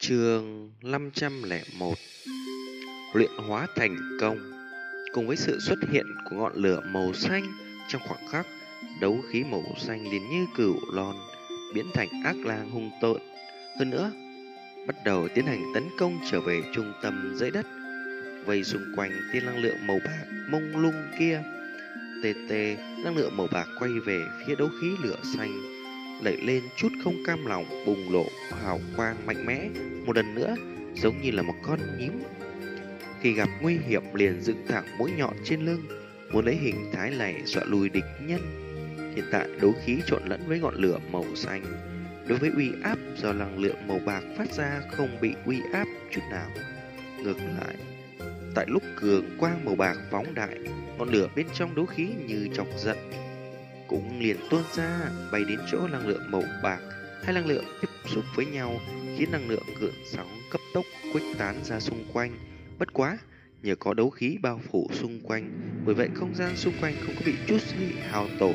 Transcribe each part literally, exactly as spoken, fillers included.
Chương năm trăm lẻ một. Luyện hóa thành công. Cùng với sự xuất hiện của ngọn lửa màu xanh, trong khoảng khắc, đấu khí màu xanh liền như cửu lon, biến thành ác lang hung tợn. Hơn nữa, bắt đầu tiến hành tấn công trở về trung tâm dãy đất, vây xung quanh tia năng lượng màu bạc mông lung kia. Tê tê, năng lượng màu bạc quay về phía đấu khí lửa xanh, đẩy lên chút không cam lòng, bùng lộ hào quang mạnh mẽ một lần nữa, giống như là một con nhím khi gặp nguy hiểm liền dựng thẳng mũi nhọn trên lưng, muốn lấy hình thái này dọa lùi địch nhân. Hiện tại đấu khí trộn lẫn với ngọn lửa màu xanh, đối với uy áp do năng lượng màu bạc phát ra không bị uy áp chút nào. Ngược lại, tại lúc cường quang màu bạc phóng đại, ngọn lửa bên trong đấu khí như chọc giận cũng liền tuôn ra, bay đến chỗ năng lượng màu bạc. Hai năng lượng tiếp xúc với nhau khiến năng lượng gợn sóng cấp tốc khuếch tán ra xung quanh. Bất quá, nhờ có đấu khí bao phủ xung quanh, bởi vậy không gian xung quanh không có bị chút gì hao tổn.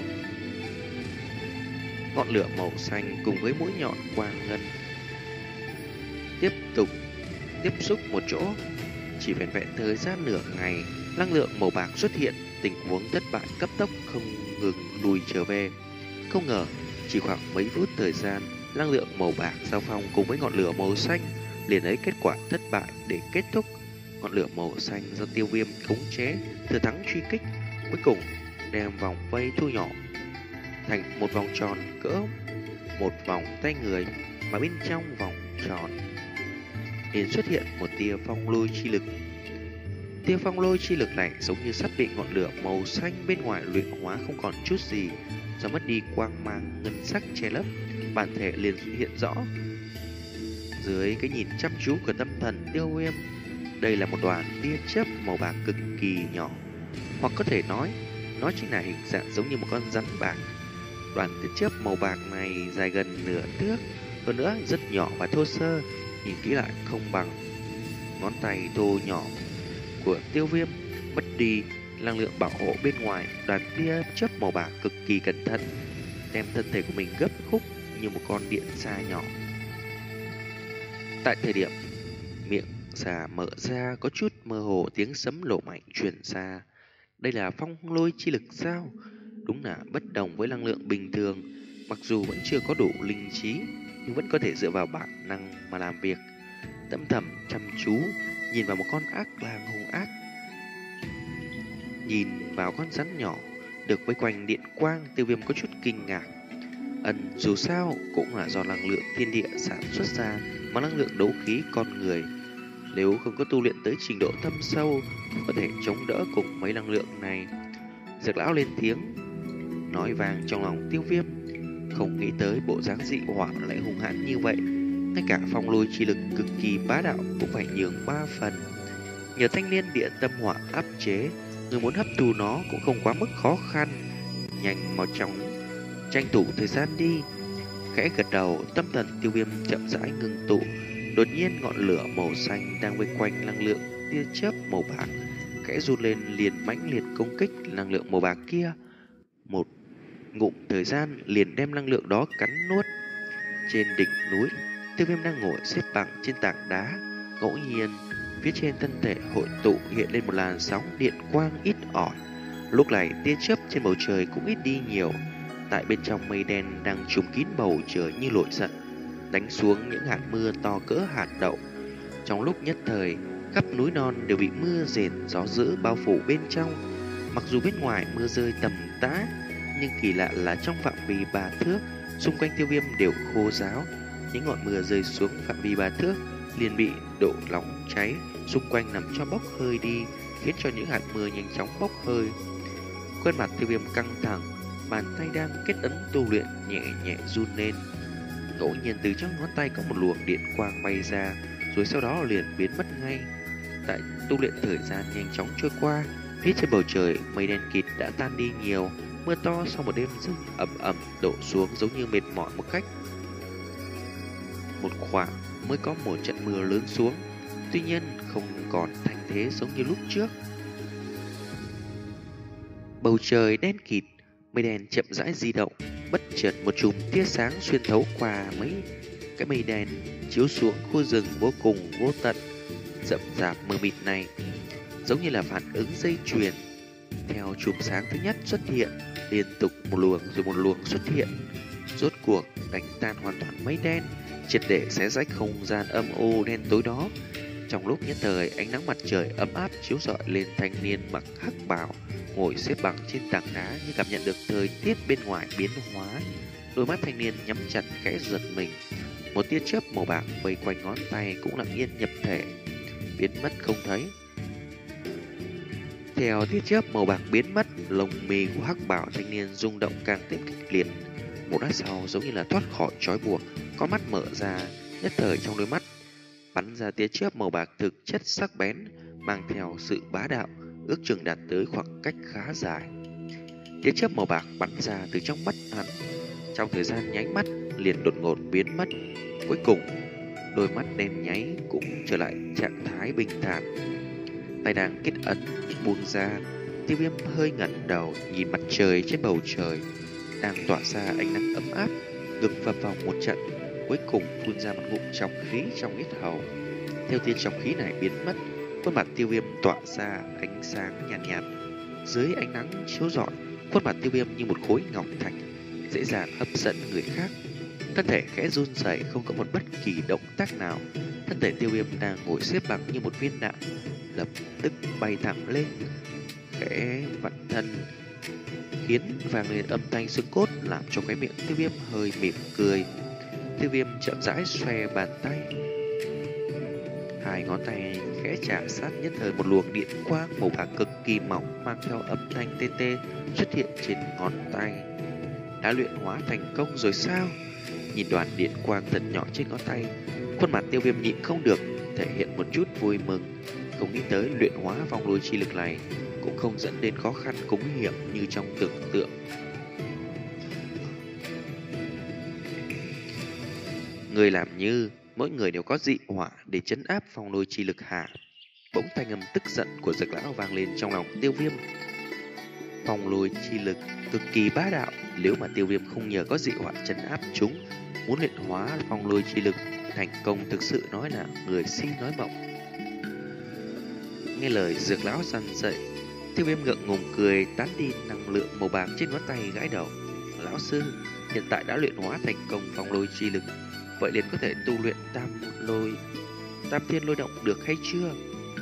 Ngọn lửa màu xanh cùng với mũi nhọn quang ngân tiếp tục tiếp xúc một chỗ. Chỉ vẹn vẹn thời gian nửa ngày, năng lượng màu bạc xuất hiện, tình huống thất bại cấp tốc không ngừng lùi trở về. Không ngờ, chỉ khoảng mấy phút thời gian, năng lượng màu bạc giao phong cùng với ngọn lửa màu xanh liền lấy kết quả thất bại để kết thúc. Ngọn lửa màu xanh do Tiêu Viêm khống chế, thừa thắng truy kích, cuối cùng đem vòng vây thu nhỏ thành một vòng tròn cỡ một vòng tay người, mà bên trong vòng tròn liền xuất hiện một tia phong lôi chi lực. Tia phong lôi chi lực này giống như sắt bị ngọn lửa màu xanh bên ngoài luyện hóa không còn chút gì, do mất đi quang mang ngân sắc che lấp, bản thể liền hiện rõ dưới cái nhìn chăm chú của tâm thần Tiêu Viêm. Đây là một đoàn tia chớp màu bạc cực kỳ nhỏ, hoặc có thể nói nó chính là hình dạng giống như một con rắn bạc. Đoàn tia chớp màu bạc này dài gần nửa thước, hơn nữa rất nhỏ và thô sơ, nhìn kỹ lại không bằng ngón tay thô nhỏ của Tiêu Viêm. Mất đi năng lượng bảo hộ bên ngoài, đoàn tia chớp màu bạc cực kỳ cẩn thận đem thân thể của mình gấp khúc như một con điện xa nhỏ. Tại thời điểm miệng xà mở ra, có chút mơ hồ tiếng sấm nổ mạnh truyền ra. Đây là phong lôi chi lực sao? Đúng là bất đồng với năng lượng bình thường, mặc dù vẫn chưa có đủ linh trí nhưng vẫn có thể dựa vào bản năng mà làm việc. Tâm thầm chăm chú nhìn vào một con ác lang hung ác, nhìn vào con rắn nhỏ được vây quanh điện quang, Tiêu Viêm có chút kinh ngạc. Ẩn dù sao cũng là do năng lượng thiên địa sản xuất ra, mà năng lượng đấu khí con người nếu không có tu luyện tới trình độ thâm sâu có thể chống đỡ cùng mấy năng lượng này. Dược lão lên tiếng nói vang trong lòng Tiêu Viêm, không nghĩ tới bộ dáng dị hỏa lại hung hãn như vậy, ngay cả phong lôi chi lực cực kỳ bá đạo cũng phải nhường ba phần. Nhờ thanh niên địa tâm hỏa áp chế, người muốn hấp thu nó cũng không quá mức khó khăn. Nhanh mau chóng tranh thủ thời gian đi. Khẽ gật đầu, tâm thần Tiêu Viêm chậm rãi ngưng tụ. Đột nhiên ngọn lửa màu xanh đang vây quanh năng lượng tia chớp màu bạc khẽ run lên, liền mãnh liệt công kích năng lượng màu bạc kia. Một ngụm thời gian liền đem năng lượng đó cắn nuốt. Trên đỉnh núi, Tiêu Viêm đang ngồi xếp bằng trên tảng đá, ngẫu nhiên phía trên thân thể hội tụ hiện lên một làn sóng điện quang ít ỏi. Lúc này tia chớp trên bầu trời cũng ít đi nhiều. Tại bên trong mây đen đang trùm kín bầu trời như nổi giận, đánh xuống những hạt mưa to cỡ hạt đậu. Trong lúc nhất thời, khắp núi non đều bị mưa rền gió dữ bao phủ bên trong. Mặc dù bên ngoài mưa rơi tầm tã, nhưng kỳ lạ là trong phạm vi ba thước xung quanh Tiêu Viêm đều khô ráo. Những ngọn mưa rơi xuống phạm vi ba thước liền bị độ nóng cháy xung quanh làm cho bốc hơi đi, khiến cho những hạt mưa nhanh chóng bốc hơi. Khuôn mặt Tiêu Viêm căng thẳng, bàn tay đang kết ấn tu luyện nhẹ nhẹ run lên. Ngẫu nhiên từ trong ngón tay có một luồng điện quang bay ra, rồi sau đó liền biến mất ngay. Tại tu luyện thời gian nhanh chóng trôi qua, phía trên bầu trời mây đen kịt đã tan đi nhiều. Mưa to sau một đêm rừng ẩm ẩm đổ xuống giống như mệt mỏi một cách. Một khoảng mới có một trận mưa lớn xuống, tuy nhiên không còn thanh thế giống như lúc trước. Bầu trời đen kịt, mây đen chậm rãi di động, bất chợt một chùm tia sáng xuyên thấu qua mấy cái mây đen chiếu xuống khu rừng vô cùng vô tận, rậm rạp mờ mịt này, giống như là phản ứng dây chuyền. Theo chùm sáng thứ nhất xuất hiện, liên tục một luồng rồi một luồng xuất hiện, rốt cuộc đánh tan hoàn toàn mây đen, triệt để xé rách không gian âm u đen tối đó. Trong lúc nhất thời, ánh nắng mặt trời ấm áp chiếu rọi lên thanh niên mặc hắc bào ngồi xếp bằng trên tảng đá, như cảm nhận được thời tiết bên ngoài biến hóa. Đôi mắt thanh niên nhắm chặt khẽ giật mình, một tia chớp màu bạc vây quanh ngón tay cũng lặng yên nhập thể, biến mất không thấy. Theo tia chớp màu bạc biến mất, lông mi của hắc bảo thanh niên rung động càng thêm kịch liệt. Một lát sau, giống như là thoát khỏi trói buộc, con mắt mở ra, nhất thời trong đôi mắt bắn ra tia chớp màu bạc thực chất sắc bén, mang theo sự bá đạo, ước chừng đạt tới khoảng cách khá dài. Tia chớp màu bạc bắn ra từ trong mắt hắn, trong thời gian nháy mắt liền đột ngột biến mất. Cuối cùng, đôi mắt đen nháy cũng trở lại trạng thái bình thản. Tay đang kết ấn buông ra, Tiêu Viêm hơi ngẩng đầu nhìn mặt trời trên bầu trời đang tỏa ra ánh nắng ấm áp, ngực phập phồng một trận, cuối cùng phun ra một ngụm trọc khí trong yết hầu. Theo tia trọc khí này biến mất, khuôn mặt Tiêu Viêm tỏa ra ánh sáng nhàn nhạt, nhạt. Dưới ánh nắng chiếu rọi, khuôn mặt Tiêu Viêm như một khối ngọc thạch, dễ dàng hấp dẫn người khác. Thân thể khẽ run rẩy, không có một bất kỳ động tác nào. Thân thể Tiêu Viêm đang ngồi xếp bằng như một viên đạn, lập tức bay thẳng lên, khẽ vặn thân, khiến vang lên âm thanh xương cốt, làm cho cái miệng Tiêu Viêm hơi mỉm cười. Tiêu Viêm chậm rãi xòe bàn tay, hai ngón tay khẽ chạm sát, nhất thời một luồng điện quang màu bạc cực kỳ mỏng mang theo âm thanh tê tê xuất hiện trên ngón tay. Đã luyện hóa thành công rồi sao? Nhìn đoàn điện quang thật nhỏ trên ngón tay, khuôn mặt Tiêu Viêm nhịn không được thể hiện một chút vui mừng. Không nghĩ tới luyện hóa phong lôi chi lực này cũng không dẫn đến khó khăn cũng nguy hiểm như trong tưởng tượng. Người làm như mỗi người đều có dị hỏa để trấn áp phong lôi chi lực hả? Bỗng thanh âm tức giận của Dược lão vang lên trong lòng Tiêu Viêm. Phong lôi chi lực cực kỳ bá đạo, nếu mà Tiêu Viêm không nhờ có dị hỏa trấn áp chúng, muốn luyện hóa phong lôi chi lực thành công thực sự nói là người si nói mộng. Nghe lời Dược lão dằn dậy, Tiêu Viêm ngượng ngùng cười, tán đi năng lượng màu bạc trên ngón tay, gãi đầu. Lão sư, hiện tại đã luyện hóa thành công phong lôi chi lực, vậy liền có thể tu luyện tam lôi, tam thiên lôi động được hay chưa?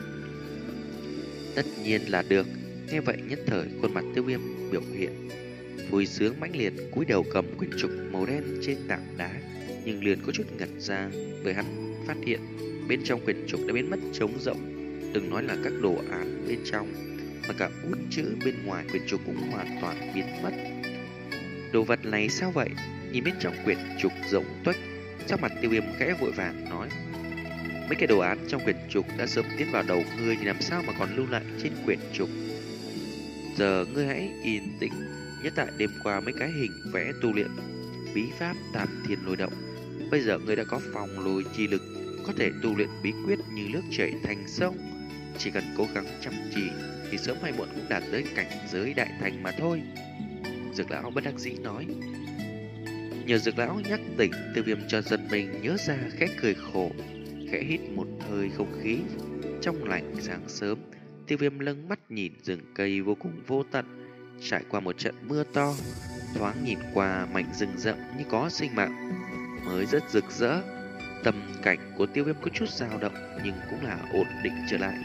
Tất nhiên là được. Nghe vậy nhất thời khuôn mặt Tiêu Viêm biểu hiện vui sướng mãnh liệt, cúi đầu cầm quyển trục màu đen trên tảng đá, nhưng liền có chút ngẩn ra bởi hắn phát hiện bên trong quyển trục đã biến mất trống rỗng. Đừng nói là các đồ án bên trong, mà cả bút chữ bên ngoài quyển trục cũng hoàn toàn biến mất. Đồ vật này sao vậy? Nhìn bên trong quyển trục rỗng tuếch, sắc mặt Tiêu Viêm khẽ vội vàng nói: mấy cái đồ án trong quyển trục đã sớm tiến vào đầu ngươi thì làm sao mà còn lưu lại trên quyển trục? Giờ ngươi hãy yên tĩnh, nhớ tại đêm qua mấy cái hình vẽ tu luyện bí pháp tam thiên lôi động. Bây giờ ngươi đã có phong lôi chi lực, có thể tu luyện bí quyết như nước chảy thành sông. Chỉ cần cố gắng chăm chỉ thì sớm hay muộn cũng đạt tới cảnh giới đại thành mà thôi. Dược lão bất đắc dĩ nói. Nhờ Dược lão nhắc tỉnh, Tiêu Viêm cho giật mình nhớ ra, khẽ cười khổ, khẽ hít một hơi không khí trong lành sáng sớm. Tiêu Viêm lâng mắt nhìn rừng cây vô cùng vô tận, trải qua một trận mưa to, thoáng nhìn qua mảnh rừng rậm như có sinh mạng, mới rất rực rỡ. Tâm cảnh của Tiêu Viêm có chút dao động nhưng cũng là ổn định trở lại.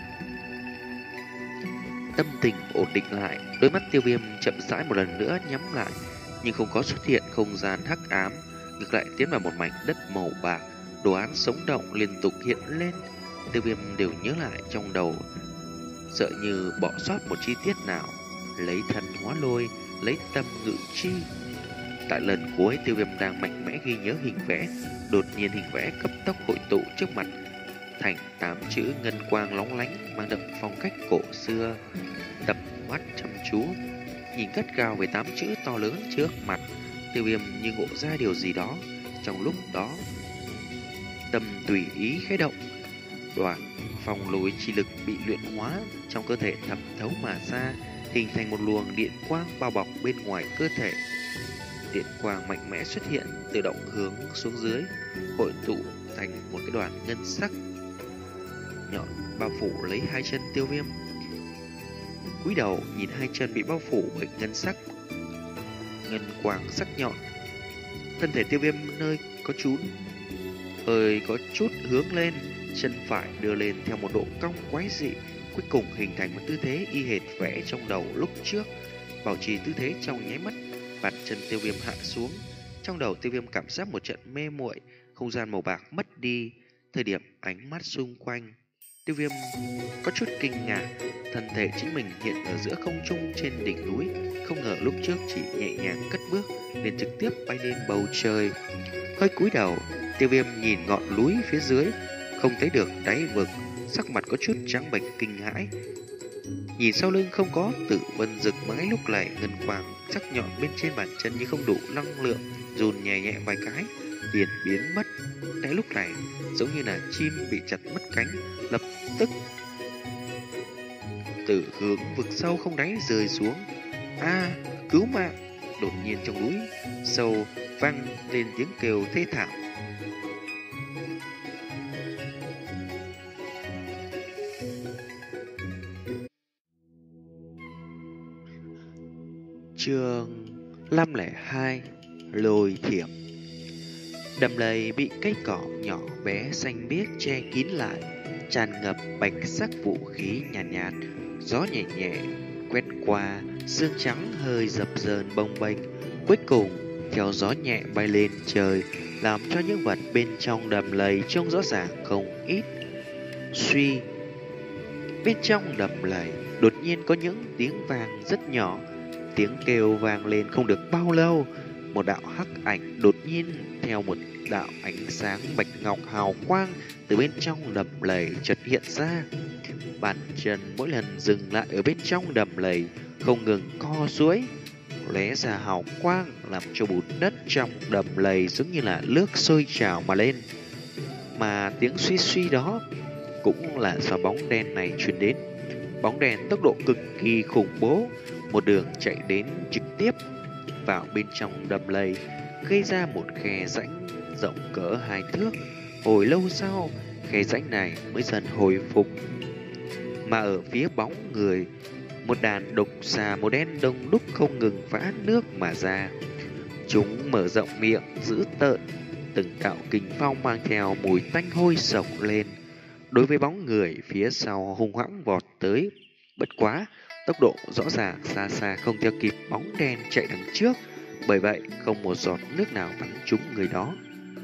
Tâm tình ổn định lại, đôi mắt Tiêu Viêm chậm rãi một lần nữa nhắm lại, nhưng không có xuất hiện không gian hắc ám, ngược lại tiến vào một mảnh đất màu bạc, đồ án sống động liên tục hiện lên. Tiêu Viêm đều nhớ lại trong đầu, sợ như bỏ sót một chi tiết nào. Lấy thân hóa lôi, lấy tâm ngự chi. Tại lần cuối Tiêu Viêm đang mạnh mẽ ghi nhớ hình vẽ, đột nhiên hình vẽ cấp tốc hội tụ trước mặt thành tám chữ ngân quang lóng lánh, mang đậm phong cách cổ xưa. Tập mắt chăm chú nhìn gắt gao về tám chữ to lớn trước mặt, Tiêu Viêm như ngộ ra điều gì đó. Trong lúc đó, tâm tùy ý khẽ động, đoạn phong lôi chi lực bị luyện hóa trong cơ thể thẩm thấu mà ra, hình thành một luồng điện quang bao bọc bên ngoài cơ thể. điện quang mạnh mẽ xuất hiện, tự động hướng xuống dưới, hội tụ thành một cái đoàn ngân sắc nhọn bao phủ lấy hai chân Tiêu Viêm. Cúi đầu nhìn hai chân bị bao phủ bởi ngân sắc ngân quang sắc nhọn, thân thể Tiêu Viêm nơi có chút hơi có chút hướng lên, chân phải đưa lên theo một độ cong quái dị, cuối cùng hình thành một tư thế y hệt vẽ trong đầu lúc trước. Bảo trì tư thế trong nháy mắt, bàn chân Tiêu Viêm hạ xuống. Trong đầu Tiêu Viêm cảm giác một trận mê muội, không gian màu bạc mất đi. Thời điểm ánh mắt xung quanh, Tiêu Viêm có chút kinh ngạc, thân thể chính mình hiện ở giữa không trung trên đỉnh núi, không ngờ lúc trước chỉ nhẹ nhàng cất bước nên trực tiếp bay lên bầu trời. Hơi cúi đầu, Tiêu Viêm nhìn ngọn núi phía dưới, không thấy được đáy vực, sắc mặt có chút trắng bệch kinh hãi. Nhìn sau lưng không có Tử Vân Dực mãi lúc này ngân quang sắc nhọn bên trên bàn chân như không đủ năng lượng, run nhẹ nhẹ vài cái liền biến mất. Cái lúc này giống như là chim bị chặt mất cánh, lập tức từ hướng vực sâu không đáy rơi xuống. A, à, cứu mạng! Đột nhiên trong núi sâu vang lên tiếng kêu thê thảm. Chương năm lẻ hai, Lôi Thiểm. Đầm lầy bị cây cỏ nhỏ bé xanh biếc che kín lại, tràn ngập bạch sắc vũ khí nhàn nhạt, nhạt, gió nhẹ nhẹ quét qua, sương trắng hơi dập dờn bồng bềnh, cuối cùng theo gió nhẹ bay lên trời, làm cho những vật bên trong đầm lầy trông rõ ràng không ít. Suy, bên trong đầm lầy đột nhiên có những tiếng vang rất nhỏ. Tiếng kêu vang lên không được bao lâu, một đạo hắc ảnh đột nhiên theo một đạo ánh sáng bạch ngọc hào quang từ bên trong đầm lầy chợt hiện ra. Bàn chân mỗi lần dừng lại ở bên trong đầm lầy không ngừng co duỗi, lóe ra hào quang làm cho bùn đất trong đầm lầy giống như là nước sôi trào mà lên. Mà tiếng suy suy đó cũng là do bóng đen này truyền đến. Bóng đèn tốc độ cực kỳ khủng bố, một đường chạy đến trực tiếp vào bên trong đầm lầy, gây ra một khe rãnh rộng cỡ hai thước. Hồi lâu sau, khe rãnh này mới dần hồi phục. Mà ở phía bóng người, một đàn độc xà màu đen đông đúc không ngừng vã nước mà ra. Chúng mở rộng miệng dữ tợn, từng đạo kình phong mang theo mùi tanh hôi sộc lên. Đối với bóng người phía sau hung hãng vọt tới, bất quá tốc độ rõ ràng xa xa không theo kịp bóng đen chạy đằng trước, bởi vậy không một giọt nước nào bắn trúng người đó.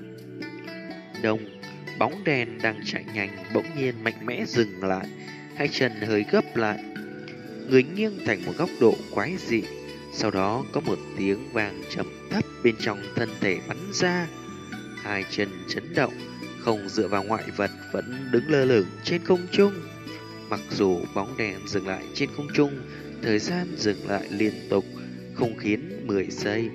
Đông, bóng đen đang chạy nhanh bỗng nhiên mạnh mẽ dừng lại, hai chân hơi gấp lại, người nghiêng thành một góc độ quái dị. Sau đó có một tiếng vang trầm thấp bên trong thân thể bắn ra, hai chân chấn động, không dựa vào ngoại vật vẫn đứng lơ lửng trên không trung. Mặc dù bóng đèn dừng lại trên không trung, thời gian dừng lại liên tục, không khiến mười giây.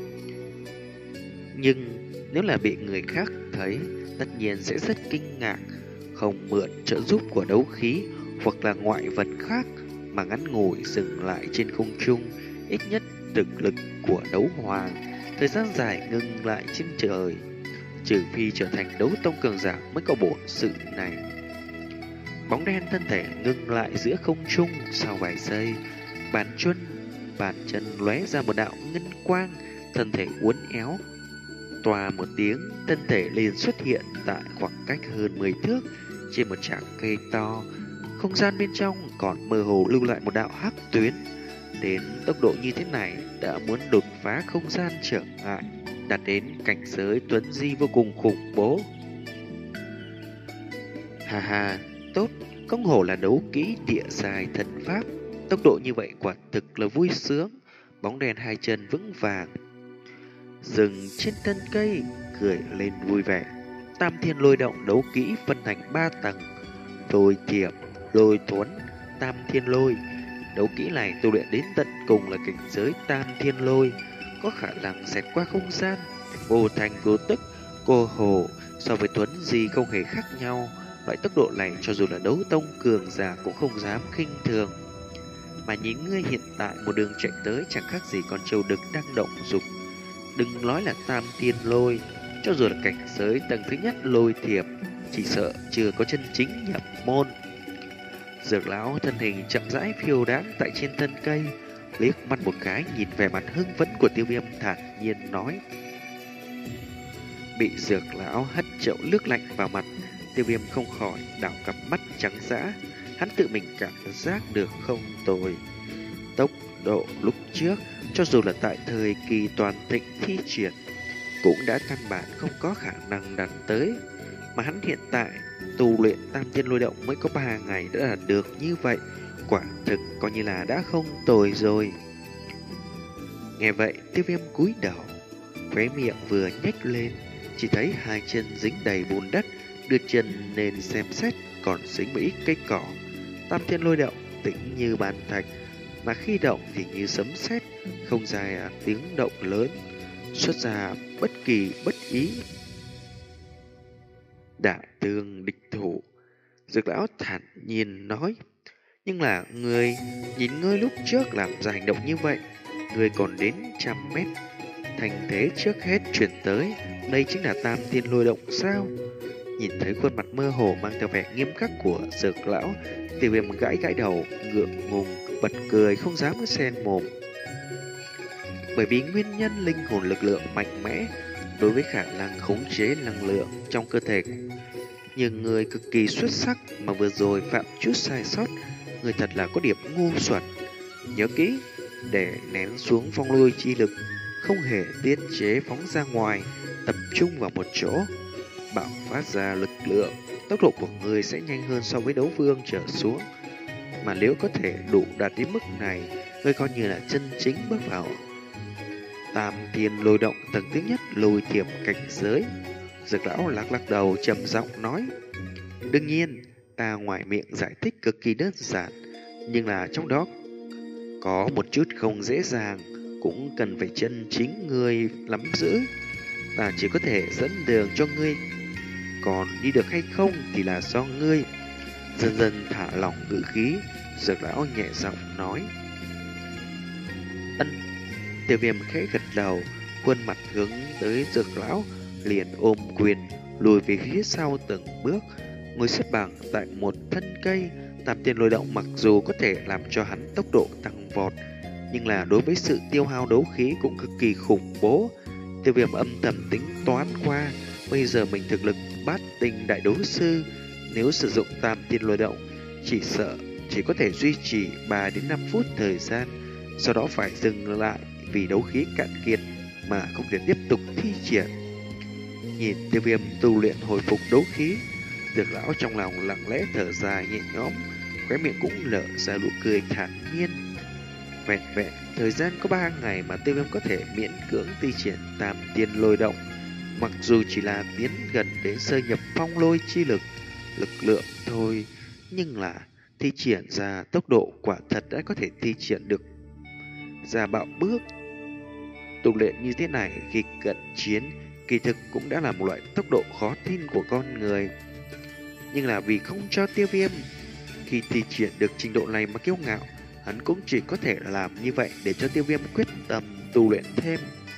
Nhưng nếu là bị người khác thấy, tất nhiên sẽ rất kinh ngạc, không mượn trợ giúp của đấu khí hoặc là ngoại vật khác mà ngắn ngủi dừng lại trên không trung, ít nhất thực lực của đấu hoàng, thời gian dài ngừng lại trên trời. Trừ phi trở thành đấu tông cường giả mới có bổn sự này. Bóng đen thân thể ngừng lại giữa không trung sau vài giây, bàn chân bàn chân lóe ra một đạo ngân quang, thân thể uốn éo, tòa một tiếng, thân thể liền xuất hiện tại khoảng cách hơn mười thước trên một trảng cây to. Không gian bên trong còn mơ hồ lưu lại một đạo hắc tuyến. Đến tốc độ như thế này đã muốn đột phá không gian trở ngại, đạt đến cảnh giới tuấn di vô cùng khủng bố. Hà hà, tốt, công hổ là đấu kỹ địa dài thần pháp, tốc độ như vậy quả thực là vui sướng. Bóng đèn hai chân vững vàng dừng trên thân cây, cười lên vui vẻ. Tam thiên lôi động đấu kỹ phân thành ba tầng: lôi thiểm, lôi thuấn, tam thiên lôi. Đấu kỹ này tu luyện đến tận cùng là cảnh giới tam thiên lôi, có khả năng xẹt qua không gian, vô thành vô tức, cô hồ. So với tuấn di không hề khác nhau. Loại tốc độ này cho dù là đấu tông cường giả cũng không dám khinh thường. Mà nhìn ngươi hiện tại một đường chạy tới chẳng khác gì con trâu đực đang động dục. Đừng nói là tam thiên lôi, cho dù là cảnh giới tầng thứ nhất lôi thiệp, chỉ sợ chưa có chân chính nhập môn. Dược lão thân hình chậm rãi phiêu đáng tại trên thân cây, liếc mắt một cái nhìn về mặt hưng phấn của Tiêu Viêm, thản nhiên nói. Bị dược lão hất chậu nước lạnh vào mặt, Tiêu Viêm không khỏi đảo cặp mắt trắng dã. Hắn tự mình cảm giác được không tồi. Tốc độ lúc trước, cho dù là tại thời kỳ toàn thịnh thi triển, cũng đã căn bản không có khả năng đạt tới. Mà hắn hiện tại tu luyện tam thiên lôi động mới có ba ngày đã đạt được như vậy, quả thực coi như là đã không tồi rồi. Nghe vậy, Tiêu Viêm cúi đầu, khóe miệng vừa nhếch lên, chỉ thấy hai chân dính đầy bùn đất, đưa chân lên xem xét còn dính một ít cây cỏ. Tam thiên lôi động tĩnh như bàn thạch, mà khi động thì như sấm sét, không ra tiếng động lớn, xuất ra bất kỳ bất ý. Đại tương địch thủ, Dược lão thản nhiên nói. Nhưng là người nhìn ngươi lúc trước làm ra hành động như vậy, người còn đến trăm mét. Thành thế trước hết chuyển tới, đây chính là tam thiên lôi động sao? Nhìn thấy khuôn mặt mơ hồ mang theo vẻ nghiêm khắc của Dược lão, Tiêu Viêm gãi gãi đầu, ngượng ngùng, bật cười không dám xen mồm. Bởi vì nguyên nhân linh hồn lực lượng mạnh mẽ đối với khả năng khống chế năng lượng trong cơ thể, nhưng người cực kỳ xuất sắc mà vừa rồi phạm chút sai sót, người thật là có điểm ngu xuẩn. Nhớ kỹ, để nén xuống phong lôi chi lực, không hề tiết chế phóng ra ngoài, tập trung vào một chỗ, bạo phát ra lực lượng, tốc độ của người sẽ nhanh hơn so với đấu vương trở xuống. Mà nếu có thể đủ đạt đến mức này, người coi như là chân chính bước vào tam thiên lôi động tầng thứ nhất lôi thiểm cảnh giới. Dược lão lắc lắc đầu trầm giọng nói. Đương nhiên, ta ngoài miệng giải thích cực kỳ đơn giản, nhưng là trong đó có một chút không dễ dàng, cũng cần phải chân chính ngươi nắm giữ. Ta chỉ có thể dẫn đường cho ngươi, còn đi được hay không thì là do ngươi. Dần dần thả lỏng ngữ khí, Dược lão nhẹ giọng nói. Ân. Tiêu Viêm khẽ gật đầu, khuôn mặt hướng tới Dược lão, liền ôm quyền lùi về phía sau từng bước, ngồi xếp bằng tại một thân cây. Tam thiên lôi động mặc dù có thể làm cho hắn tốc độ tăng vọt, nhưng là đối với sự tiêu hao đấu khí cũng cực kỳ khủng bố. Tiêu Viêm âm thầm tính toán qua, bây giờ mình thực lực bát tinh đại đấu sư, nếu sử dụng tam thiên lôi động, chỉ sợ chỉ có thể duy trì ba đến năm phút thời gian, sau đó phải dừng lại vì đấu khí cạn kiệt mà không thể tiếp tục thi triển. Nhìn Tiêu Viêm tu luyện hồi phục đấu khí, Dược lão trong lòng lặng lẽ thở dài nhẹ nhõm, khóe miệng cũng nở ra nụ cười thản nhiên. Vẹn vẹn thời gian có ba ngày mà Tiêu Viêm có thể miễn cưỡng thi triển tam thiên lôi động, mặc dù chỉ là tiến gần đến sơ nhập phong lôi chi lực, lực lượng thôi, nhưng là thi triển ra tốc độ quả thật đã có thể thi triển được ra bạo bước. Tu luyện như thế này khi cận chiến kỳ thực cũng đã là một loại tốc độ khó tin của con người. Nhưng là vì không cho Tiêu Viêm khi thi triển được trình độ này mà kiêu ngạo, hắn cũng chỉ có thể làm như vậy để cho Tiêu Viêm quyết tâm tu luyện thêm.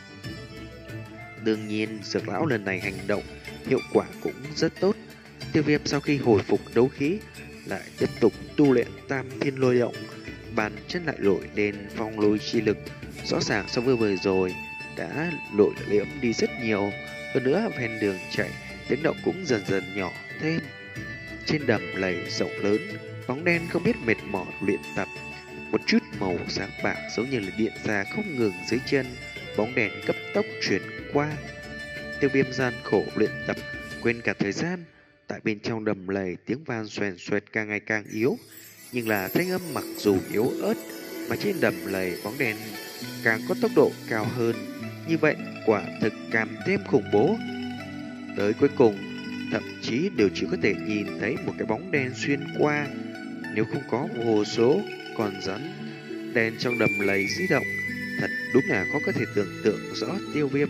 Đương nhiên, Dược lão lần này hành động hiệu quả cũng rất tốt. Tiêu Viêm sau khi hồi phục đấu khí lại tiếp tục tu luyện tam thiên lôi động, bàn chân lại nổi lên phong lôi chi lực, rõ ràng so với vừa rồi đã lội liễm đi rất nhiều. Hơn nữa ven đường chạy, tiếng động cũng dần dần nhỏ thêm. Trên đầm lầy rộng lớn, bóng đen không biết mệt mỏi luyện tập, một chút màu sáng bạc giống như là điện ra không ngừng dưới chân, bóng đèn cấp tốc chuyển qua. Tiêu Viêm gian khổ luyện tập, quên cả thời gian. Tại bên trong đầm lầy, tiếng vang xoèn xoẹt càng ngày càng yếu, nhưng là thanh âm mặc dù yếu ớt, mà trên đầm lầy bóng đèn càng có tốc độ cao hơn. Như vậy quả thực càng thêm khủng bố. Tới cuối cùng, thậm chí đều chỉ có thể nhìn thấy một cái bóng đen xuyên qua, nếu không có vô số con rắn đen trong đầm lầy di động, thật đúng là khó có thể tưởng tượng rõ Tiêu Viêm.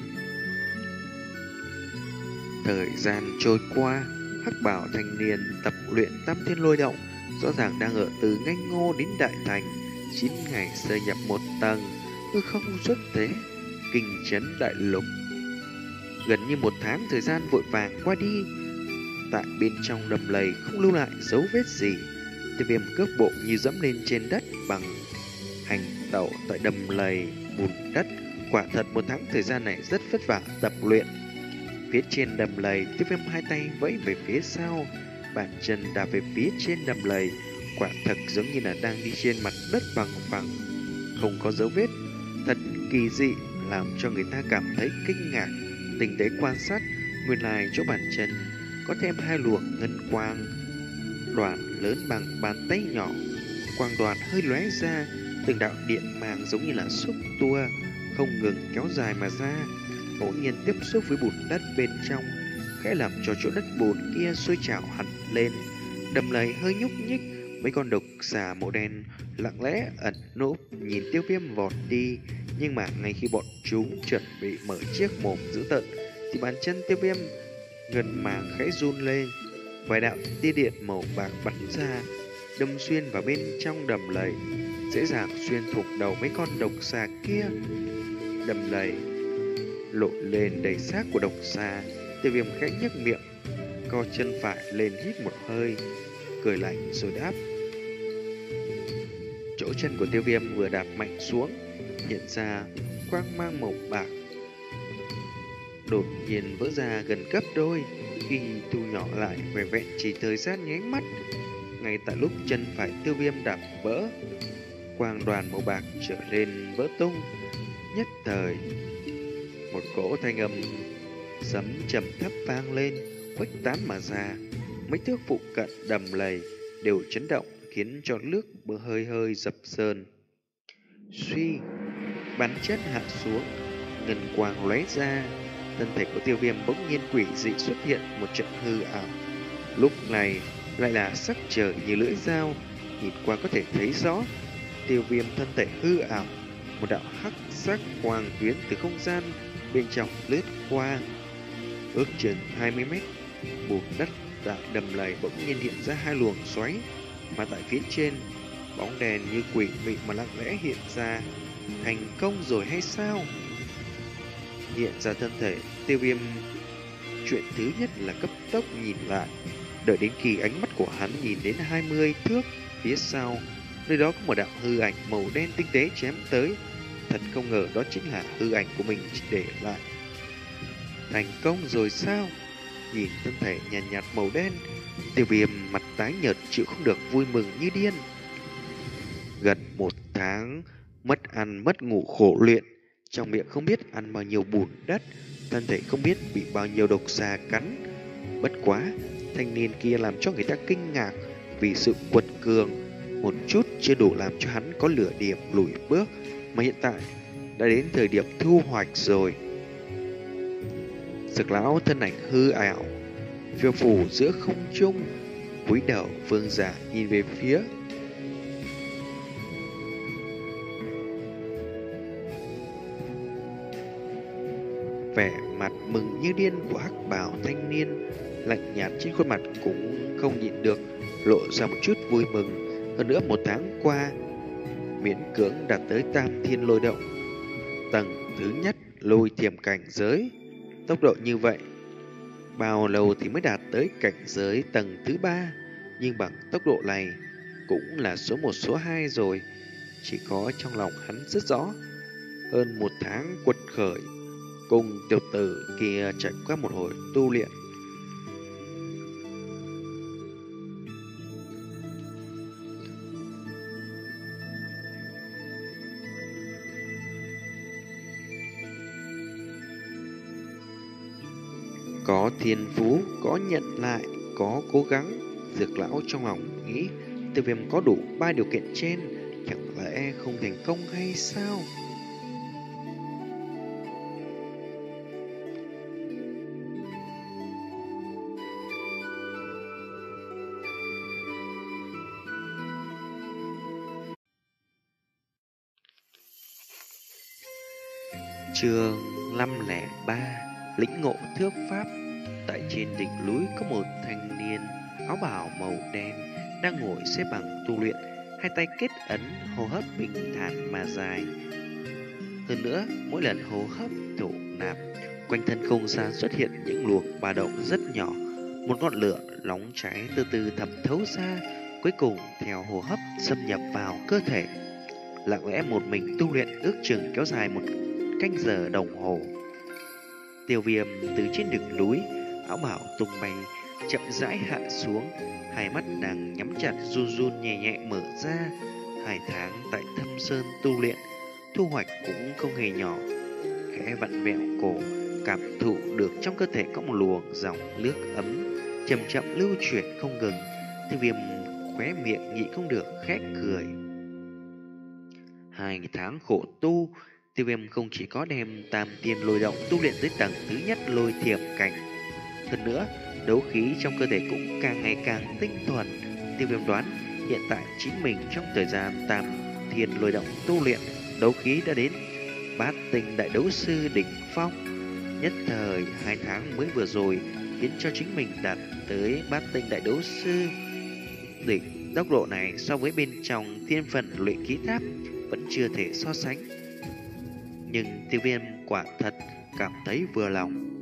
Thời gian trôi qua, hắc bảo thanh niên tập luyện tam thiên lôi động rõ ràng đang ở từ nganh ngô đến đại thành, chín ngày sơ nhập một tầng, hư không xuất thế, kinh chấn đại lục. Gần như một tháng thời gian vội vàng qua đi, tại bên trong đầm lầy không lưu lại dấu vết gì. Tiêu Viêm cước bộ như dẫm lên trên đất bằng hành tẩu tại đầm lầy bùn đất. Quả thật một tháng thời gian này rất vất vả tập luyện. Phía trên đầm lầy, Tiêu Viêm hai tay vẫy về phía sau, bàn chân đạp về phía trên đầm lầy. Quả thật giống như là đang đi trên mặt đất bằng phẳng, không có dấu vết. Thật kỳ dị, làm cho người ta cảm thấy kinh ngạc. Tinh tế quan sát, nguyên lai chỗ bàn chân có thêm hai luồng ngân quang đoàn lớn bằng bàn tay nhỏ. Quang đoàn hơi lóe ra, từng đạo điện màng giống như là xúc tua không ngừng kéo dài mà ra, ngẫu nhiên tiếp xúc với bùn đất bên trong, khẽ làm cho chỗ đất bùn kia sôi trào hẳn lên. Đầm lầy hơi nhúc nhích, mấy con độc xà màu đen lặng lẽ ẩn núp nhìn Tiêu Viêm vọt đi. Nhưng mà ngay khi bọn chúng chuẩn bị mở chiếc mồm dữ tợn, thì bàn chân Tiêu Viêm ngân màng khẽ run lên, vài đạo tia điện màu bạc bắn ra, đâm xuyên vào bên trong đầm lầy, dễ dàng xuyên thủng đầu mấy con độc xà kia. Đầm lầy lộn lên đầy xác của độc xà. Tiêu Viêm khẽ nhếch miệng, co chân phải lên hít một hơi, cười lạnh rồi đáp. Chỗ chân của Tiêu Viêm vừa đạp mạnh xuống, hiện ra quang mang màu bạc đột nhiên vỡ ra gần gấp đôi. Khi thu nhỏ lại, vẻn vẹn chỉ thời gian nháy mắt. Ngay tại lúc chân phải Tiêu Viêm đạp vỡ, quang đoàn màu bạc trở lên vỡ tung. Nhất thời, một cỗ thanh âm sấm trầm thấp vang lên, khuếch tán mà ra. Mấy thước phụ cận đầm lầy đều chấn động, khiến cho nước bờ hơi hơi dập dờn. Suy, bắn chân hạ xuống, ngân quang lóe ra, thân thể của Tiêu Viêm bỗng nhiên quỷ dị xuất hiện một trận hư ảo. Lúc này lại là sắc trời như lưỡi dao, nhìn qua có thể thấy rõ. Tiêu Viêm thân thể hư ảo, một đạo hắc sắc quang tuyến từ không gian bên trong lướt qua, ước chừng hai mươi mét. Bùn đất tại đầm lầy bỗng nhiên hiện ra hai luồng xoáy, mà tại phía trên, bóng đèn như quỷ mị mà lặng lẽ hiện ra. Thành công rồi hay sao? Hiện ra thân thể, Tiêu Viêm chuyện thứ nhất là cấp tốc nhìn lại, đợi đến khi ánh mắt của hắn nhìn đến hai mươi thước phía sau, nơi đó có một đạo hư ảnh màu đen tinh tế chém tới. Thật không ngờ đó chính là hư ảnh của mình để lại. Thành công rồi sao? Nhìn thân thể nhàn nhạt, nhạt màu đen, Tiêu Viêm mặt tái nhợt chịu không được, vui mừng như điên. Gần một tháng mất ăn mất ngủ khổ luyện, trong miệng không biết ăn bao nhiêu bùn đất, thân thể không biết bị bao nhiêu độc xà cắn. Bất quá, thanh niên kia làm cho người ta kinh ngạc vì sự quật cường, một chút chưa đủ làm cho hắn có lửa điểm lùi bước, mà hiện tại đã đến thời điểm thu hoạch rồi. Dược lão thân ảnh hư ảo phiêu phù giữa không trung, cúi đầu vương giả nhìn về phía vẻ mặt mừng như điên của hắc bào thanh niên, lạnh nhạt trên khuôn mặt cũng không nhịn được lộ ra một chút vui mừng. Hơn nữa một tháng qua, miễn cưỡng đạt tới tam thiên lôi động tầng thứ nhất lôi thiểm cảnh giới. Tốc độ như vậy, bao lâu thì mới đạt tới cảnh giới tầng thứ ba? Nhưng bằng tốc độ này cũng là số một số hai rồi. Chỉ có trong lòng hắn rất rõ, hơn một tháng quật khởi, cùng tiểu tử kia trải qua một hồi tu luyện, có thiên phú, có nhận lại, có cố gắng. Dược lão trong lòng nghĩ, Tiêu Viêm có đủ ba điều kiện trên, chẳng lẽ không thành công hay sao? Chương năm lẻ ba, lĩnh ngộ thước pháp. Tại trên đỉnh núi có một thanh niên áo bào màu đen đang ngồi xếp bằng tu luyện, hai tay kết ấn, hô hấp bình thản mà dài. Hơn nữa, mỗi lần hô hấp thổ nạp, quanh thân không gian xuất hiện những luồng ba động rất nhỏ, một ngọn lửa nóng cháy từ từ thẩm thấu ra, cuối cùng theo hô hấp xâm nhập vào cơ thể. Lặng lẽ một mình tu luyện ước chừng kéo dài một canh giờ đồng hồ. Tiêu Viêm từ trên đỉnh núi, áo bào tung bay, chậm rãi hạ xuống, hai mắt đang nhắm chặt run run nhẹ nhẹ mở ra. Hai tháng tại Thâm Sơn tu luyện, thu hoạch cũng không hề nhỏ. Khẽ vặn vẹo cổ, cảm thụ được trong cơ thể có một luồng dòng nước ấm chậm chậm lưu chuyển không ngừng. Tiêu Viêm khóe miệng nhịn không được khẽ cười. Hai tháng khổ tu, Tiêu Viêm không chỉ có đem tam tiên lôi động tu luyện tới tầng thứ nhất lôi thiểm cảnh, hơn nữa đấu khí trong cơ thể cũng càng ngày càng tinh thuần. Tiêu Viêm đoán hiện tại chính mình trong thời gian tam thiên lôi động tu luyện, đấu khí đã đến bát tinh đại đấu sư đỉnh phong. Nhất thời hai tháng mới vừa rồi khiến cho chính mình đạt tới bát tinh đại đấu sư đỉnh. Tốc độ này so với bên trong thiên phần luyện khí tháp vẫn chưa thể so sánh, nhưng Tiêu Viêm quả thật cảm thấy vừa lòng.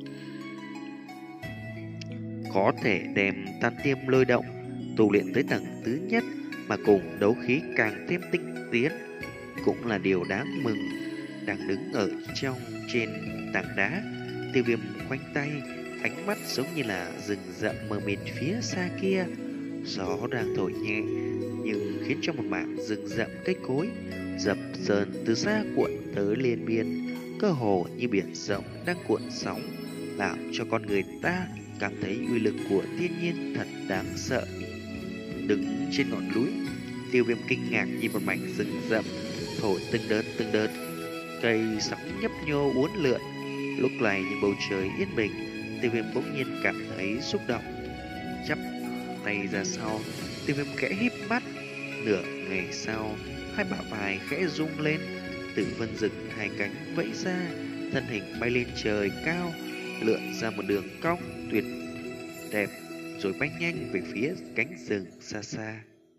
Có thể đem tam tiêm lôi động tu luyện tới tầng thứ nhất mà cùng đấu khí càng thêm tinh tiến cũng là điều đáng mừng. Đang đứng ở trong trên tảng đá, Tiêu Viêm khoanh tay, ánh mắt giống như là rừng rậm mờ mịt phía xa kia. Gió đang thổi nhẹ nhưng khiến cho một mảng rừng rậm cây cối dập dờn từ xa cuộn tới liên miên, cơ hồ như biển rộng đang cuộn sóng, làm cho con người ta cảm thấy uy lực của thiên nhiên thật đáng sợ. Đứng trên ngọn núi, Tiêu Viêm kinh ngạc nhìn một mảnh rừng rậm thổi từng đợt từng đợt, cây sóng nhấp nhô uốn lượn. Lúc này nhìn bầu trời yên bình, Tiêu Viêm bỗng nhiên cảm thấy xúc động, chắp tay ra sau. Tiêu Viêm khẽ híp mắt. Nửa ngày sau, hai bả vai khẽ rung lên, Tử Vân Dực hai cánh vẫy ra, thân hình bay lên trời cao, lượn ra một đường cong tuyệt đẹp, rồi bay nhanh về phía cánh rừng xa xa.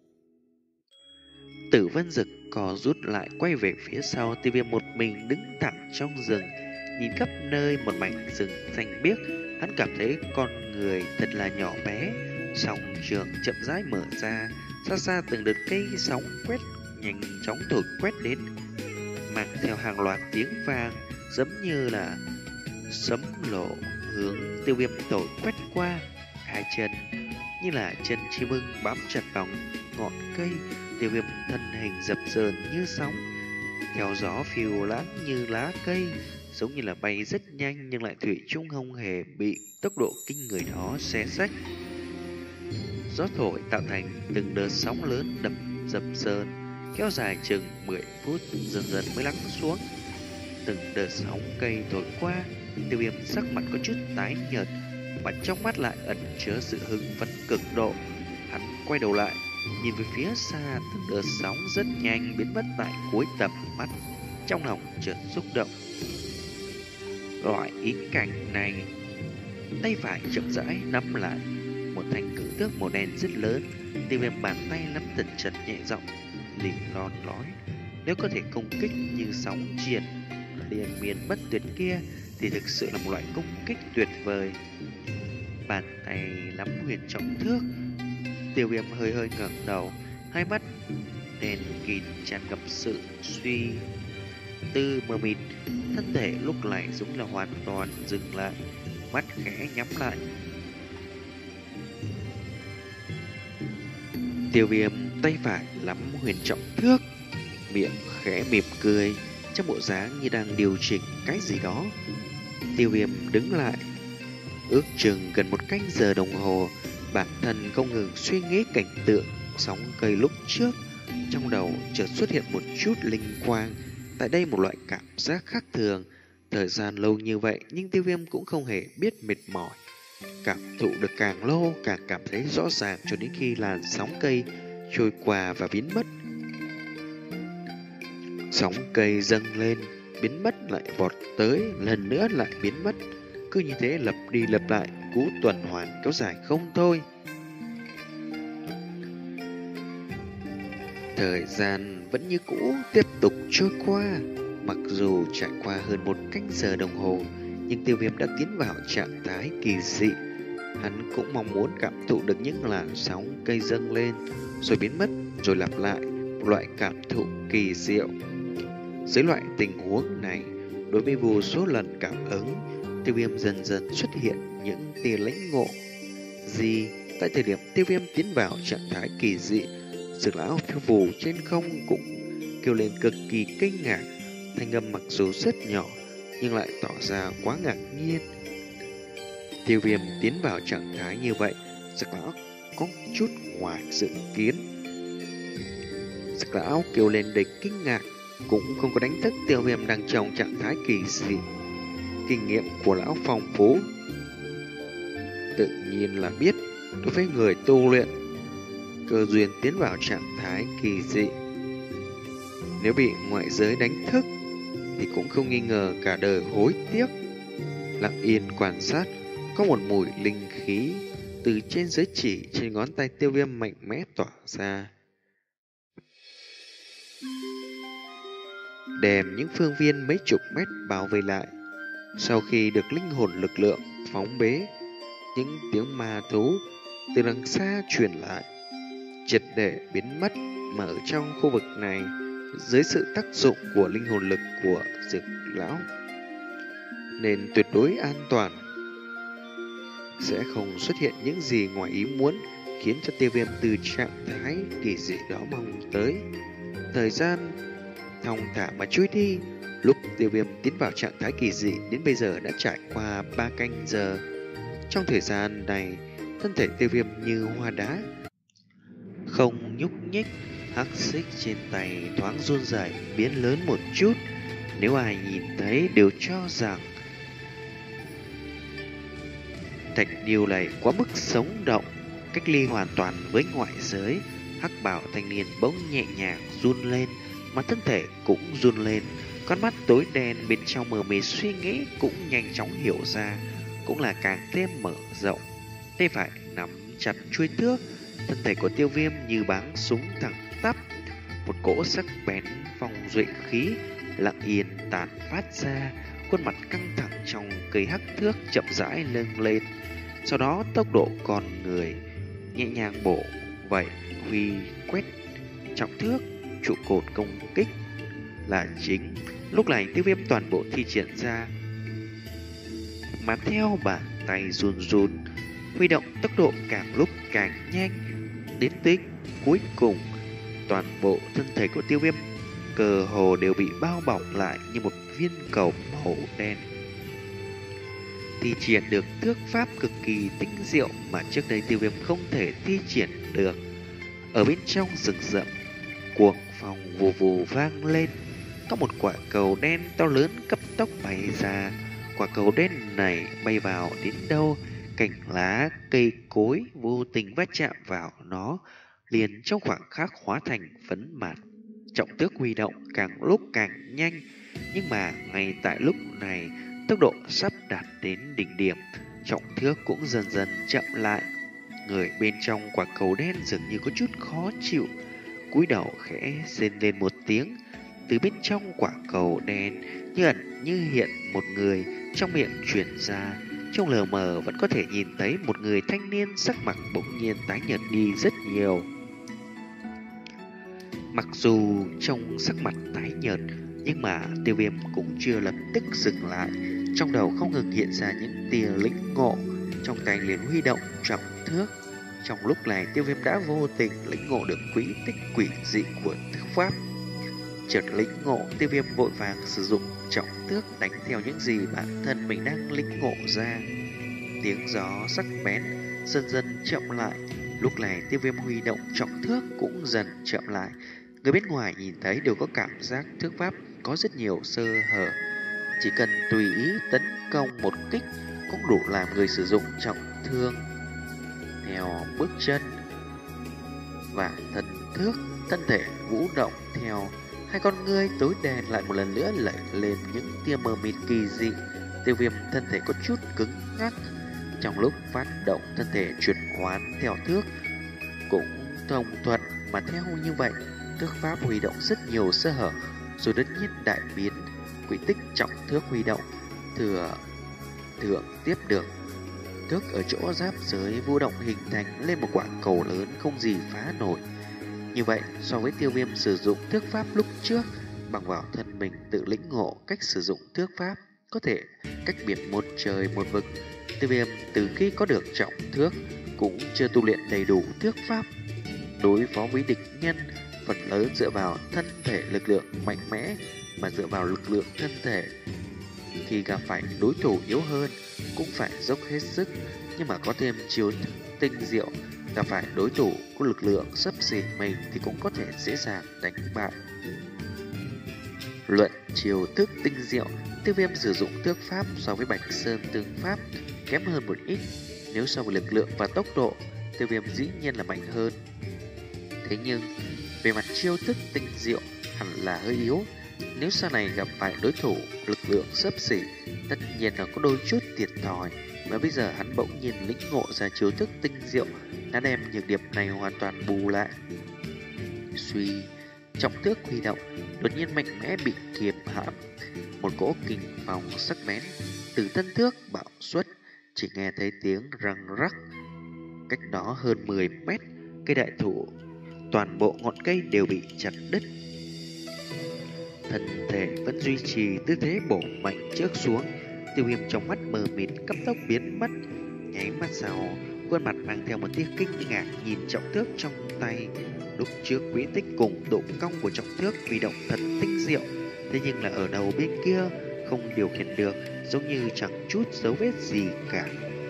Tử Vân Dực co rút lại quay về phía sau. Tiêu Viêm một mình đứng thẳng trong rừng, nhìn khắp nơi một mảnh rừng xanh biếc. Hắn cảm thấy con người thật là nhỏ bé. Sóng trường chậm rãi mở ra, xa xa từng đợt cây sóng quét nhanh chóng thổi quét đến, mang theo hàng loạt tiếng vang giống như là sấm lộ hướng Tiêu Viêm thổi quét qua. Hai chân như là chân chim ưng bám chặt vào ngọn cây. Tiêu Viêm thân hình dập dờn như sóng, theo gió phiêu lãng như lá cây, giống như là bay rất nhanh nhưng lại thủy chung không hề bị tốc độ kinh người đó xé xách. Gió thổi tạo thành từng đợt sóng lớn đập dập dờn, kéo dài chừng mười phút, dần dần mới lắng xuống. Từng đợt sóng cây thổi qua, Tiêu Viêm sắc mặt có chút tái nhợt, mà trong mắt lại ẩn chứa sự hưng phấn cực độ. Hắn quay đầu lại, nhìn về phía xa, từng đợt sóng rất nhanh biến mất tại cuối tầm mắt. Trong lòng chợt xúc động. Loại ý cảnh này, tay phải chậm rãi nắm lại một thanh cự thước màu đen rất lớn. Tiêu Viêm bàn tay nắm thật chặt, nhẹ giọng lìm lon nói: nếu có thể công kích như sóng triệt liên miên bất tuyệt kia thì thực sự là một loại công kích tuyệt vời. Bàn tay nắm huyền trọng thước, Tiêu Viêm hơi hơi ngẩng đầu, hai mắt đèn kịt tràn ngập sự suy tư mờ mịt. Thân thể lúc này giống là hoàn toàn dừng lại, mắt khẽ nhắm lại. Tiêu Viêm tay phải nắm huyền trọng thước, miệng khẽ mỉm cười, trong bộ dáng như đang điều chỉnh cái gì đó. Tiêu Viêm đứng lại, ước chừng gần một canh giờ đồng hồ, bản thân không ngừng suy nghĩ cảnh tượng sóng cây lúc trước. Trong đầu chợt xuất hiện một chút linh quang. Tại đây một loại cảm giác khác thường. Thời gian lâu như vậy nhưng Tiêu Viêm cũng không hề biết mệt mỏi. Cảm thụ được càng lâu càng cảm thấy rõ ràng, cho đến khi làn sóng cây trôi qua và biến mất. Sóng cây dâng lên, biến mất, lại vọt tới, lần nữa lại biến mất. Cứ như thế lặp đi lặp lại, cú tuần hoàn kéo dài không thôi. Thời gian vẫn như cũ tiếp tục trôi qua. Mặc dù trải qua hơn một canh giờ đồng hồ, nhưng Tiêu Viêm đã tiến vào trạng thái kỳ dị. Hắn cũng mong muốn cảm thụ được những làn sóng cây dâng lên, rồi biến mất, rồi lặp lại một loại cảm thụ kỳ diệu. Dưới loại tình huống này, đối với vô số lần cảm ứng, Tiêu Viêm dần dần xuất hiện những tia lãnh ngộ. Gì, tại thời điểm Tiêu Viêm tiến vào trạng thái kỳ dị, Dược lão phiêu phù trên không cũng kêu lên cực kỳ kinh ngạc. Thanh âm mặc dù rất nhỏ, nhưng lại tỏ ra quá ngạc nhiên. Tiêu Viêm tiến vào trạng thái như vậy, Dược lão có chút ngoài dự kiến. Dược lão kêu lên đầy kinh ngạc, cũng không có đánh thức Tiêu Viêm đang trong trạng thái kỳ dị. Kinh nghiệm của lão phong phú, tự nhiên là biết đối với người tu luyện, cơ duyên tiến vào trạng thái kỳ dị, nếu bị ngoại giới đánh thức thì cũng không nghi ngờ cả đời hối tiếc. Lặng yên quan sát, có một mùi linh khí từ trên giới chỉ trên ngón tay Tiêu Viêm mạnh mẽ tỏa ra, đem những phương viên mấy chục mét bao vây lại. Sau khi được linh hồn lực lượng phóng bế, những tiếng ma thú từ đằng xa truyền lại, triệt để biến mất. Mà ở trong khu vực này, dưới sự tác dụng của linh hồn lực của Dược lão, nên tuyệt đối an toàn, sẽ không xuất hiện những gì ngoài ý muốn, khiến cho Tiêu Viêm từ trạng thái kỳ dị đó mong tới. Thời gian thong thả mà trôi đi. Lúc Tiêu Viêm tiến vào trạng thái kỳ dị đến bây giờ đã trải qua ba canh giờ. Trong thời gian này, thân thể Tiêu Viêm như hoa đá, không nhúc nhích. Hắc xích trên tay thoáng run rẩy, biến lớn một chút. Nếu ai nhìn thấy đều cho rằng thạch điều này quá mức sống động, cách ly hoàn toàn với ngoại giới. Hắc bào thanh niên bỗng nhẹ nhàng run lên, mà thân thể cũng run lên. Con mắt tối đen bên trong mờ mịt suy nghĩ cũng nhanh chóng hiểu ra, cũng là càng thêm mở rộng. Tay phải nắm chặt chuôi thước, thân thể của Tiêu Viêm như báng súng thẳng tắp. Một cỗ sắc bén phong duệ khí lặng yên tàn phát ra, khuôn mặt căng thẳng trong cây hắc thước chậm rãi nâng lên. Sau đó tốc độ con người nhẹ nhàng bổ vậy huy quét trọng thước, trụ cột công kích là chính. Lúc này Tiêu Viêm toàn bộ thi triển ra, mà theo bàn tay run run, huy động tốc độ càng lúc càng nhanh. Đến tích cuối cùng, toàn bộ thân thể của Tiêu Viêm cơ hồ đều bị bao bọc lại như một viên cầu màu đen. Thi triển được thước pháp cực kỳ tinh diệu mà trước đây Tiêu Viêm không thể thi triển được. Ở bên trong rừng rậm, cuồng phong vù vù vang lên. Có một quả cầu đen to lớn cấp tốc bay ra. Quả cầu đen này bay vào đến đâu, cành lá, cây cối vô tình va chạm vào nó, liền trong khoảng khắc hóa thành phấn mạt. Trọng tước huy động càng lúc càng nhanh, nhưng mà ngay tại lúc này, tốc độ sắp đạt đến đỉnh điểm, trọng thước cũng dần dần chậm lại. Người bên trong quả cầu đen dường như có chút khó chịu, cúi đầu khẽ rên lên một tiếng. Từ bên trong quả cầu đen như ẩn như hiện một người, trong miệng truyền ra, trong lờ mờ vẫn có thể nhìn thấy một người thanh niên sắc mặt bỗng nhiên tái nhợt đi rất nhiều. Mặc dù trong sắc mặt tái nhợt, nhưng mà Tiêu Viêm cũng chưa lập tức dừng lại. Trong đầu không ngừng hiện ra những tia lĩnh ngộ, trong tay liền huy động trọng thước. Trong lúc này Tiêu Viêm đã vô tình lĩnh ngộ được quý tích quỷ dị của thước pháp. Chợt lĩnh ngộ, Tiêu Viêm vội vàng sử dụng trọng thước đánh theo những gì bản thân mình đang lĩnh ngộ ra. Tiếng gió sắc bén dần dần chậm lại. Lúc này Tiêu Viêm huy động trọng thước cũng dần chậm lại. Người bên ngoài nhìn thấy đều có cảm giác thước pháp có rất nhiều sơ hở, chỉ cần tùy ý tấn công một kích cũng đủ làm người sử dụng trọng thương theo bước chân và thân thước. Thân thể vũ động theo, hai con ngươi tối đen lại một lần nữa lẩy lên những tia mờ mịt kỳ dị. Tiêu Viêm thân thể có chút cứng ngắc, trong lúc phát động thân thể chuyển hoán theo thước cũng thông thuận, mà theo như vậy thước pháp huy động rất nhiều sơ hở, rồi đột nhiên đại biến. quỹ tích trọng thước huy động, thừa thượng tiếp được. Thước ở chỗ giáp giới vô động hình thành lên một quả cầu lớn không gì phá nổi. Như vậy, so với Tiêu Viêm sử dụng thước pháp lúc trước, bằng vào thân mình tự lĩnh ngộ cách sử dụng thước pháp, có thể cách biệt một trời một vực. Tiêu Viêm từ khi có được trọng thước cũng chưa tu luyện đầy đủ thước pháp. Đối phó với địch nhân, phần lớn dựa vào thân thể lực lượng mạnh mẽ, mà dựa vào lực lượng thân thể. Khi gặp phải đối thủ yếu hơn, cũng phải dốc hết sức, nhưng mà có thêm chiêu thức tinh diệu, gặp phải đối thủ có lực lượng xấp xỉ mình thì cũng có thể dễ dàng đánh bại. Luận chiêu thức tinh diệu, Tiêu Viêm sử dụng thước pháp so với Bạch Sơn tương pháp kém hơn một ít. Nếu so với lực lượng và tốc độ, Tiêu Viêm dĩ nhiên là mạnh hơn. Thế nhưng, về mặt chiêu thức tinh diệu hẳn là hơi yếu. Nếu sau này gặp phải đối thủ lực lượng xấp xỉ, tất nhiên là có đôi chút thiệt thòi. Mà bây giờ hắn bỗng nhiên lĩnh ngộ ra chiêu thức tinh diệu, đã đem nhược điểm này hoàn toàn bù lại. Suy, trọng thước huy động, đột nhiên mạnh mẽ bị kiềm hãm. Một cỗ kình phong sắc bén từ thân thước bạo xuất, chỉ nghe thấy tiếng răng rắc. Cách đó hơn mười mét, cây đại thụ, toàn bộ ngọn cây đều bị chặt đứt. Thân thể vẫn duy trì tư thế bổ mạnh trước xuống. Tiêu Viêm trong mắt mờ mịt cấp tốc biến mất. Nháy mắt sau, khuôn mặt mang theo một tia kinh ngạc nhìn trọng thước trong tay. Lúc trước quỹ tích cùng độ cong của trọng thước huy động thật tinh diệu, thế nhưng là ở đầu bên kia không điều khiển được, giống như chẳng chút dấu vết gì cả.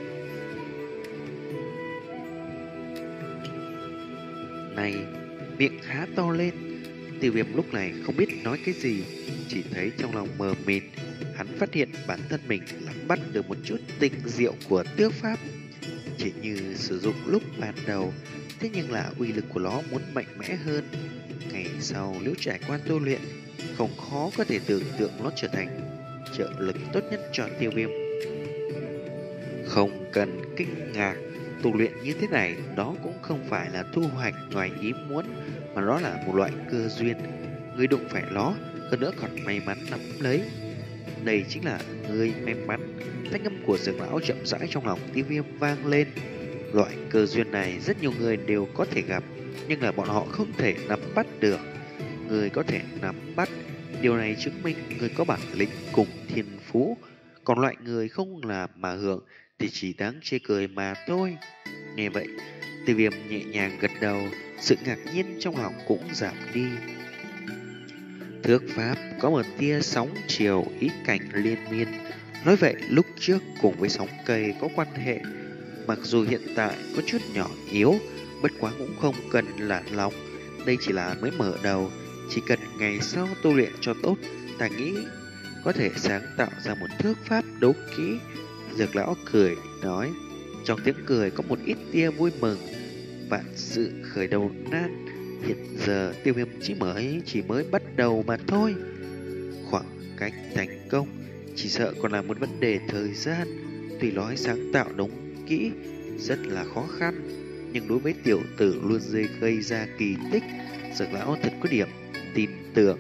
Này, miệng há to lên. Tiêu Viêm lúc này không biết nói cái gì, chỉ thấy trong lòng mờ mịt. Hắn phát hiện bản thân mình nắm bắt được một chút tinh diệu của tước pháp, chỉ như sử dụng lúc ban đầu, thế nhưng là uy lực của nó muốn mạnh mẽ hơn. Ngày sau nếu trải qua tu luyện, không khó có thể tưởng tượng nó trở thành trợ lực tốt nhất cho Tiêu Viêm. Không cần kinh ngạc, tu luyện như thế này đó cũng không phải là thu hoạch ngoài ý muốn, mà đó là một loại cơ duyên. Người đụng phải nó, hơn nữa còn may mắn nắm lấy. Đây chính là người may mắn. Thanh âm của Dược lão chậm rãi trong lòng Tiêu Viêm vang lên. Loại cơ duyên này rất nhiều người đều có thể gặp, nhưng là bọn họ không thể nắm bắt được. Người có thể nắm bắt, điều này chứng minh người có bản lĩnh cùng thiên phú. Còn loại người không làm mà hưởng thì chỉ đáng chê cười mà thôi. Nghe vậy, Tiêu Viêm nhẹ nhàng gật đầu, sự ngạc nhiên trong lòng cũng giảm đi. Thước pháp có một tia sóng chiều ý cảnh liên miên. Nói vậy lúc trước cùng với sóng cây có quan hệ, mặc dù hiện tại có chút nhỏ yếu, bất quá cũng không cần là lòng. Đây chỉ là mới mở đầu, chỉ cần ngày sau tu luyện cho tốt, ta nghĩ có thể sáng tạo ra một thước pháp đấu kỹ. Dược lão cười nói, trong tiếng cười có một ít tia vui mừng. Vạn sự khởi đầu nan, hiện giờ Tiêu Viêm chỉ mới chỉ mới bắt đầu mà thôi. Khoảng cách thành công chỉ sợ còn là một vấn đề thời gian. Tuy nói sáng tạo đúng kỹ rất là khó khăn, nhưng đối với tiểu tử luôn dây gây ra kỳ tích, Dược lão thật có điểm tin tưởng.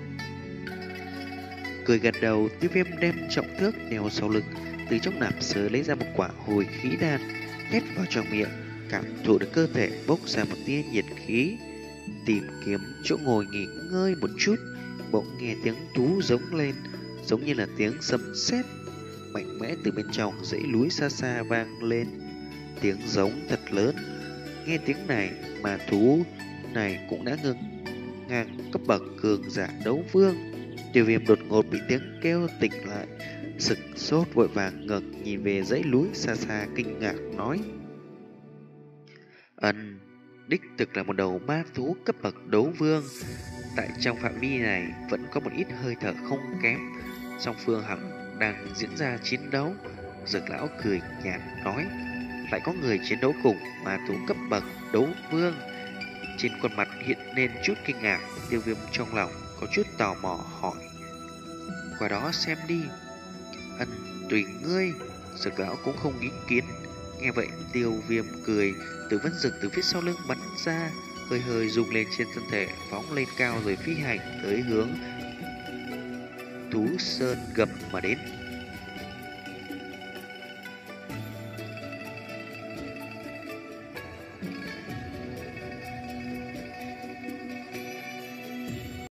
Cười gật đầu, Tiêu Viêm đem trọng thước đeo sau lưng, từ trong nạp sớ lấy ra một quả hồi khí đan, nhét vào trong miệng, cảm thụ được cơ thể bốc ra một tia nhiệt khí. Tìm kiếm chỗ ngồi nghỉ ngơi một chút, bỗng nghe tiếng thú giống lên, giống như là tiếng sấm sét mạnh mẽ từ bên trong dãy núi xa xa vang lên. Tiếng giống thật lớn, nghe tiếng này mà thú này cũng đã ngừng ngang cấp bậc cường giả đấu vương. Tiêu Viêm đột ngột bị tiếng kêu tỉnh lại, sực sốt vội vàng ngẩng nhìn về dãy núi xa xa kinh ngạc nói: Ân, đích thực là một đầu ma thú cấp bậc đấu vương. Tại trong phạm vi này vẫn có một ít hơi thở không kém. Song phương hẳn đang diễn ra chiến đấu. Dược lão cười nhạt nói: lại có người chiến đấu cùng ma thú cấp bậc đấu vương. Trên khuôn mặt hiện lên chút kinh ngạc. Tiêu Viêm trong lòng có chút tò mò hỏi: qua đó xem đi. Ân, tùy ngươi. Dược lão cũng không ý kiến. Nghe vậy Tiêu Viêm cười, từ vân rực từ phía sau lưng bắn ra, hơi hơi rung lên trên thân thể, phóng lên cao rồi phi hành tới hướng thú sơn gầm mà đến.